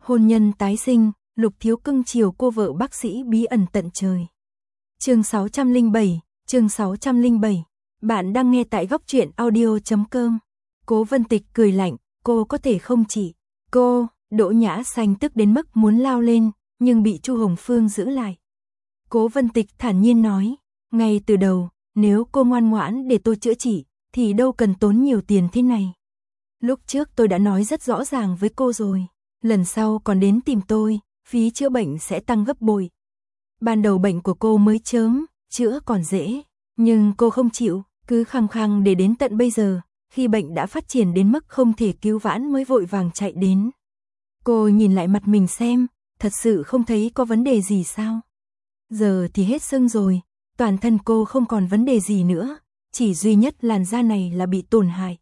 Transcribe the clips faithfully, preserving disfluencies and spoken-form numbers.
Hôn nhân tái sinh, Lục Thiếu cưng chiều cô vợ bác sĩ bí ẩn tận trời. Chương sáu trăm lẻ bảy, chương sáu trăm lẻ bảy. Bạn đang nghe tại góc truyện audio chấm com. Cố Vân Tịch cười lạnh, cô có thể không chỉ. Cô, Đỗ Nhã Xanh tức đến mức muốn lao lên, nhưng bị Chu Hồng Phương giữ lại. Cố Vân Tịch thản nhiên nói, ngay từ đầu, nếu cô ngoan ngoãn để tôi chữa trị, thì đâu cần tốn nhiều tiền thế này. Lúc trước tôi đã nói rất rõ ràng với cô rồi, lần sau còn đến tìm tôi, phí chữa bệnh sẽ tăng gấp bội. Ban đầu bệnh của cô mới chớm, chữa còn dễ, nhưng cô không chịu, cứ khăng khăng để đến tận bây giờ, khi bệnh đã phát triển đến mức không thể cứu vãn mới vội vàng chạy đến. Cô nhìn lại mặt mình xem, thật sự không thấy có vấn đề gì sao? Giờ thì hết sưng rồi, toàn thân cô không còn vấn đề gì nữa, chỉ duy nhất làn da này là bị tổn hại.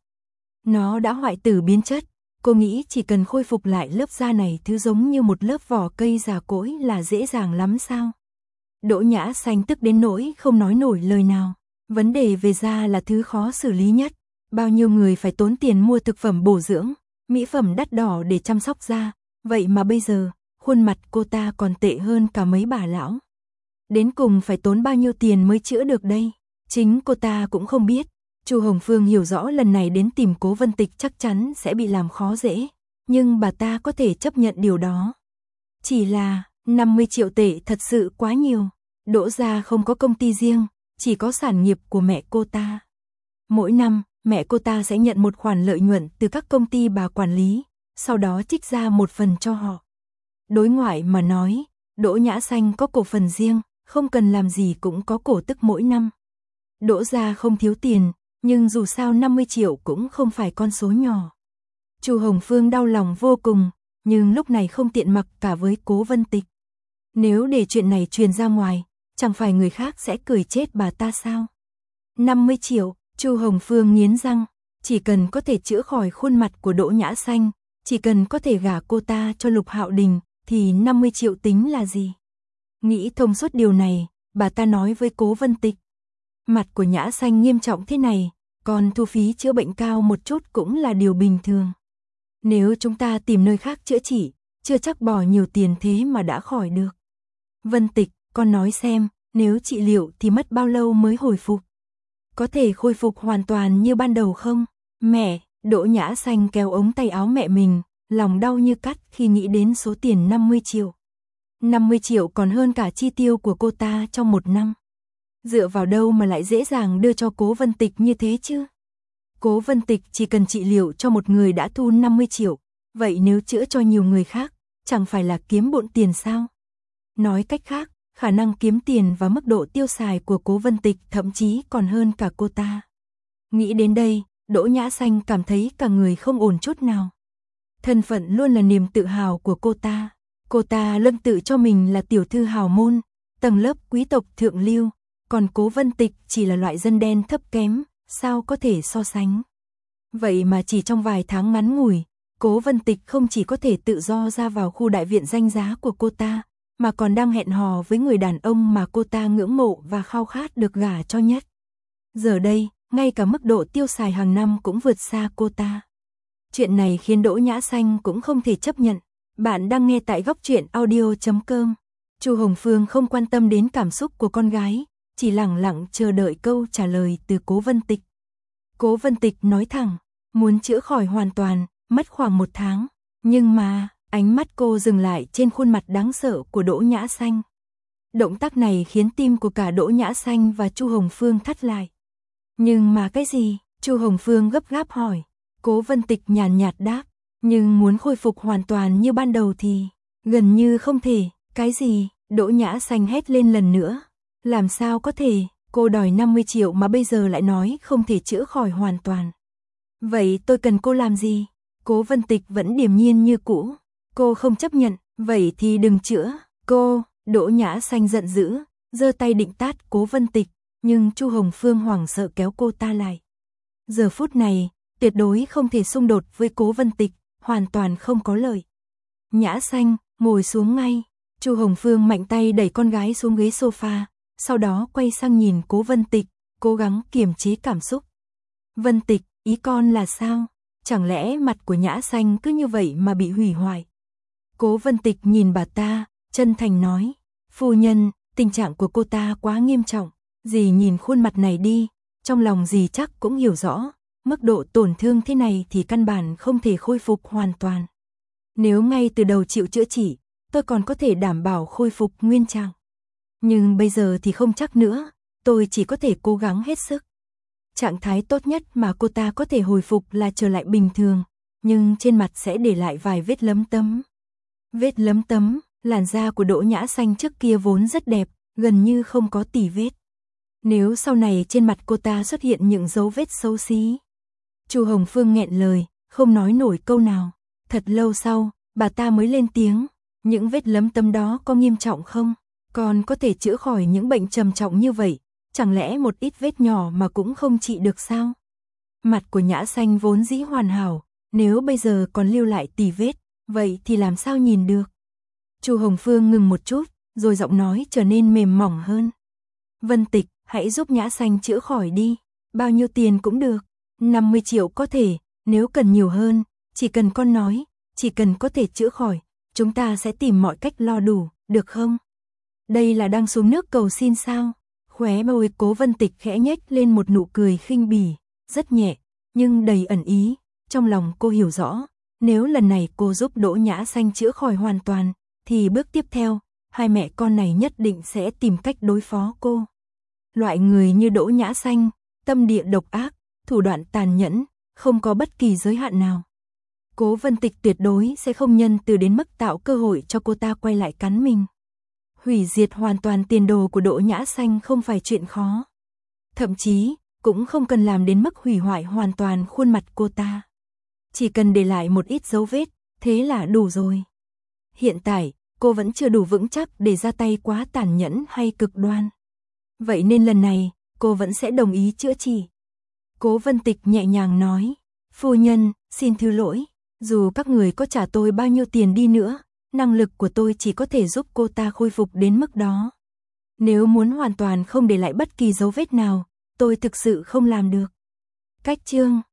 Nó đã hoại tử biến chất, cô nghĩ chỉ cần khôi phục lại lớp da này thứ giống như một lớp vỏ cây già cỗi là dễ dàng lắm sao? Đỗ Nhã Xanh tức đến nỗi không nói nổi lời nào. Vấn đề về da là thứ khó xử lý nhất. Bao nhiêu người phải tốn tiền mua thực phẩm bổ dưỡng, mỹ phẩm đắt đỏ để chăm sóc da. Vậy mà bây giờ, khuôn mặt cô ta còn tệ hơn cả mấy bà lão. Đến cùng phải tốn bao nhiêu tiền mới chữa được đây? Chính cô ta cũng không biết. Chu Hồng Phương hiểu rõ lần này đến tìm Cố Vân Tịch chắc chắn sẽ bị làm khó dễ. Nhưng bà ta có thể chấp nhận điều đó. Chỉ là năm mươi triệu tệ thật sự quá nhiều. Đỗ gia không có công ty riêng, chỉ có sản nghiệp của mẹ cô ta. Mỗi năm, mẹ cô ta sẽ nhận một khoản lợi nhuận từ các công ty bà quản lý, sau đó trích ra một phần cho họ. Đối ngoại mà nói, Đỗ Nhã Xanh có cổ phần riêng, không cần làm gì cũng có cổ tức mỗi năm. Đỗ gia không thiếu tiền, nhưng dù sao năm mươi triệu cũng không phải con số nhỏ. Chu Hồng Phương đau lòng vô cùng, nhưng lúc này không tiện mặc cả với Cố Vân Tịch. Nếu để chuyện này truyền ra ngoài, chẳng phải người khác sẽ cười chết bà ta sao? năm mươi triệu, Chu Hồng Phương nghiến răng, chỉ cần có thể chữa khỏi khuôn mặt của Đỗ Nhã Xanh, chỉ cần có thể gả cô ta cho Lục Hạo Đình, thì năm mươi triệu tính là gì? Nghĩ thông suốt điều này, bà ta nói với Cố Vân Tịch. Mặt của Nhã Xanh nghiêm trọng thế này, còn thu phí chữa bệnh cao một chút cũng là điều bình thường. Nếu chúng ta tìm nơi khác chữa trị, chưa chắc bỏ nhiều tiền thế mà đã khỏi được. Vân Tịch, con nói xem, nếu trị liệu thì mất bao lâu mới hồi phục? Có thể khôi phục hoàn toàn như ban đầu không? Mẹ, Đỗ Nhã Xanh kéo ống tay áo mẹ mình, lòng đau như cắt khi nghĩ đến số tiền năm mươi triệu. năm mươi triệu còn hơn cả chi tiêu của cô ta trong một năm. Dựa vào đâu mà lại dễ dàng đưa cho Cố Vân Tịch như thế chứ? Cố Vân Tịch chỉ cần trị liệu cho một người đã thu năm mươi triệu, vậy nếu chữa cho nhiều người khác, chẳng phải là kiếm bộn tiền sao? Nói cách khác, khả năng kiếm tiền và mức độ tiêu xài của Cố Vân Tịch thậm chí còn hơn cả cô ta. Nghĩ đến đây, Đỗ Nhã Xanh cảm thấy cả người không ổn chút nào. Thân phận luôn là niềm tự hào của cô ta. Cô ta lưng tự cho mình là tiểu thư hào môn, tầng lớp quý tộc thượng lưu, còn Cố Vân Tịch chỉ là loại dân đen thấp kém, sao có thể so sánh. Vậy mà chỉ trong vài tháng ngắn ngủi, Cố Vân Tịch không chỉ có thể tự do ra vào khu đại viện danh giá của cô ta, mà còn đang hẹn hò với người đàn ông mà cô ta ngưỡng mộ và khao khát được gả cho nhất. Giờ đây, ngay cả mức độ tiêu xài hàng năm cũng vượt xa cô ta. Chuyện này khiến Đỗ Nhã Xanh cũng không thể chấp nhận. Bạn đang nghe tại góc truyện audio chấm com. Chu Hồng Phương không quan tâm đến cảm xúc của con gái, chỉ lặng lặng chờ đợi câu trả lời từ Cố Vân Tịch. Cố Vân Tịch nói thẳng, muốn chữa khỏi hoàn toàn, mất khoảng một tháng. Nhưng mà, ánh mắt cô dừng lại trên khuôn mặt đáng sợ của Đỗ Nhã Xanh. Động tác này khiến tim của cả Đỗ Nhã Xanh và Chu Hồng Phương thắt lại. Nhưng mà cái gì? Chu Hồng Phương gấp gáp hỏi. Cố Vân Tịch nhàn nhạt đáp, nhưng muốn khôi phục hoàn toàn như ban đầu thì gần như không thể. Cái gì? Đỗ Nhã Xanh hét lên lần nữa. Làm sao có thể? Cô đòi năm mươi triệu mà bây giờ lại nói không thể chữa khỏi hoàn toàn. Vậy tôi cần cô làm gì? Cố Vân Tịch vẫn điềm nhiên như cũ. Cô không chấp nhận, vậy thì đừng chữa. Cô, Đỗ Nhã Xanh giận dữ, giơ tay định tát Cố Vân Tịch, nhưng Chu Hồng Phương hoảng sợ kéo cô ta lại. Giờ phút này, tuyệt đối không thể xung đột với Cố Vân Tịch, hoàn toàn không có lợi. Nhã Xanh, ngồi xuống ngay. Chu Hồng Phương mạnh tay đẩy con gái xuống ghế sofa, sau đó quay sang nhìn Cố Vân Tịch, cố gắng kiềm chế cảm xúc. Vân Tịch, ý con là sao? Chẳng lẽ mặt của Nhã Xanh cứ như vậy mà bị hủy hoại? Cố Vân Tịch nhìn bà ta, chân thành nói, phu nhân, tình trạng của cô ta quá nghiêm trọng, dì nhìn khuôn mặt này đi, trong lòng dì chắc cũng hiểu rõ, mức độ tổn thương thế này thì căn bản không thể khôi phục hoàn toàn. Nếu ngay từ đầu chịu chữa trị, tôi còn có thể đảm bảo khôi phục nguyên trạng. Nhưng bây giờ thì không chắc nữa, tôi chỉ có thể cố gắng hết sức. Trạng thái tốt nhất mà cô ta có thể hồi phục là trở lại bình thường, nhưng trên mặt sẽ để lại vài vết lấm tấm. Vết lấm tấm, làn da của Đỗ Nhã Xanh trước kia vốn rất đẹp, gần như không có tỉ vết. Nếu sau này trên mặt cô ta xuất hiện những dấu vết xấu xí. Chu Hồng Phương nghẹn lời, không nói nổi câu nào. Thật lâu sau, bà ta mới lên tiếng, những vết lấm tấm đó có nghiêm trọng không? Còn có thể chữa khỏi những bệnh trầm trọng như vậy, chẳng lẽ một ít vết nhỏ mà cũng không trị được sao? Mặt của Nhã Xanh vốn dĩ hoàn hảo, nếu bây giờ còn lưu lại tỉ vết, vậy thì làm sao nhìn được? Chu Hồng Phương ngừng một chút, rồi giọng nói trở nên mềm mỏng hơn. Vân Tịch, hãy giúp Nhã Xanh chữa khỏi đi, bao nhiêu tiền cũng được, năm mươi triệu có thể, nếu cần nhiều hơn, chỉ cần con nói, chỉ cần có thể chữa khỏi, chúng ta sẽ tìm mọi cách lo đủ, được không? Đây là đang xuống nước cầu xin sao? Khóe môi Cố Vân Tịch khẽ nhếch lên một nụ cười khinh bỉ, rất nhẹ, nhưng đầy ẩn ý, trong lòng cô hiểu rõ, nếu lần này cô giúp Đỗ Nhã Xanh chữa khỏi hoàn toàn, thì bước tiếp theo, hai mẹ con này nhất định sẽ tìm cách đối phó cô. Loại người như Đỗ Nhã Xanh, tâm địa độc ác, thủ đoạn tàn nhẫn, không có bất kỳ giới hạn nào. Cố Vân Tịch tuyệt đối sẽ không nhân từ đến mức tạo cơ hội cho cô ta quay lại cắn mình. Hủy diệt hoàn toàn tiền đồ của Đỗ Nhã Xanh không phải chuyện khó. Thậm chí, cũng không cần làm đến mức hủy hoại hoàn toàn khuôn mặt cô ta. Chỉ cần để lại một ít dấu vết, thế là đủ rồi. Hiện tại, cô vẫn chưa đủ vững chắc để ra tay quá tàn nhẫn hay cực đoan. Vậy nên lần này, cô vẫn sẽ đồng ý chữa trị. Cố Vân Tịch nhẹ nhàng nói, phu nhân, xin thứ lỗi, dù các người có trả tôi bao nhiêu tiền đi nữa, năng lực của tôi chỉ có thể giúp cô ta khôi phục đến mức đó. Nếu muốn hoàn toàn không để lại bất kỳ dấu vết nào, tôi thực sự không làm được. Cách chương